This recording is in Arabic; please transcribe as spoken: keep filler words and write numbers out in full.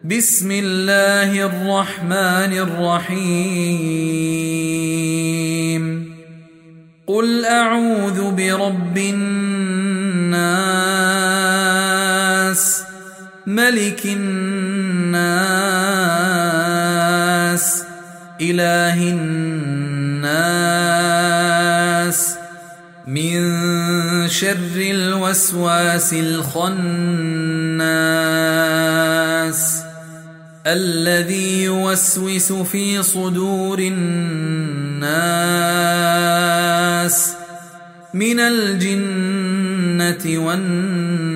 بسم الله الرحمن الرحيم قل أعوذ برب الناس ملك الناس إله الناس من شر الوسواس الخناس الذي يوسوس في صدور الناس من الجنة والناس